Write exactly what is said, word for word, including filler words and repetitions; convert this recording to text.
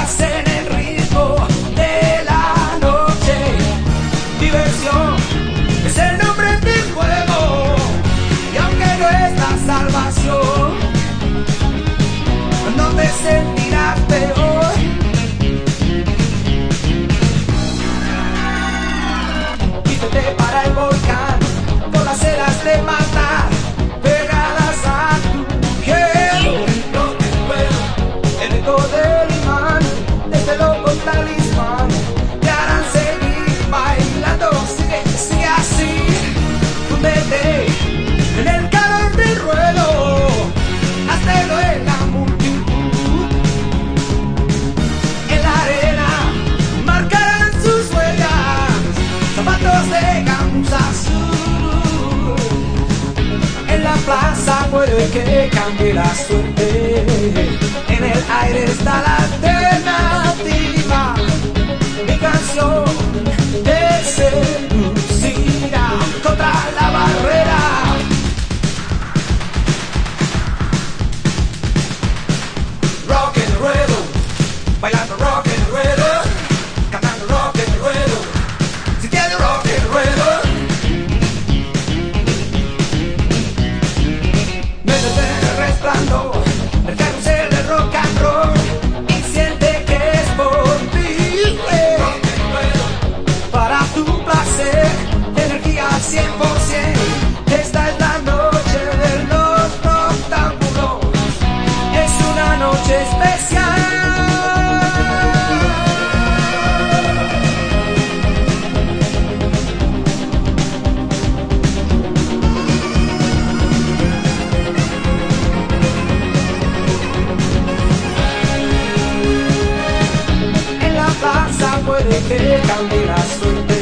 estás en el ritmo de la noche. Diversión es el nombre del juego, y aunque no es la salvación, no te sentirás peor. Quítate para el volcán con las ceras de matar pegadas a tu piel. El eco del imán de este loco talismán te harán seguir bailando. Sigue, sigue así, fúndete en el calor del ruedo, hazlo en la multitud. En la arena marcarán sus huellas, zapatos de gamuza azul. En la plaza puede que cambie la suerte, en el aire está la alternativa. Mi canción te seducirá contra la barrera. Rock and ruedo, bailando rock and ruedo, cantando rock and ruedo, sintiendo rock and ruedo. Métete en el resplandor del carrusel de rock and roll y siente que es posible. Rock and ruedo, para tu placer, energía al cien por ciento. Esta es la noche de los noctámbulos, es una noche especial. En la plaza puede que cambie la suerte,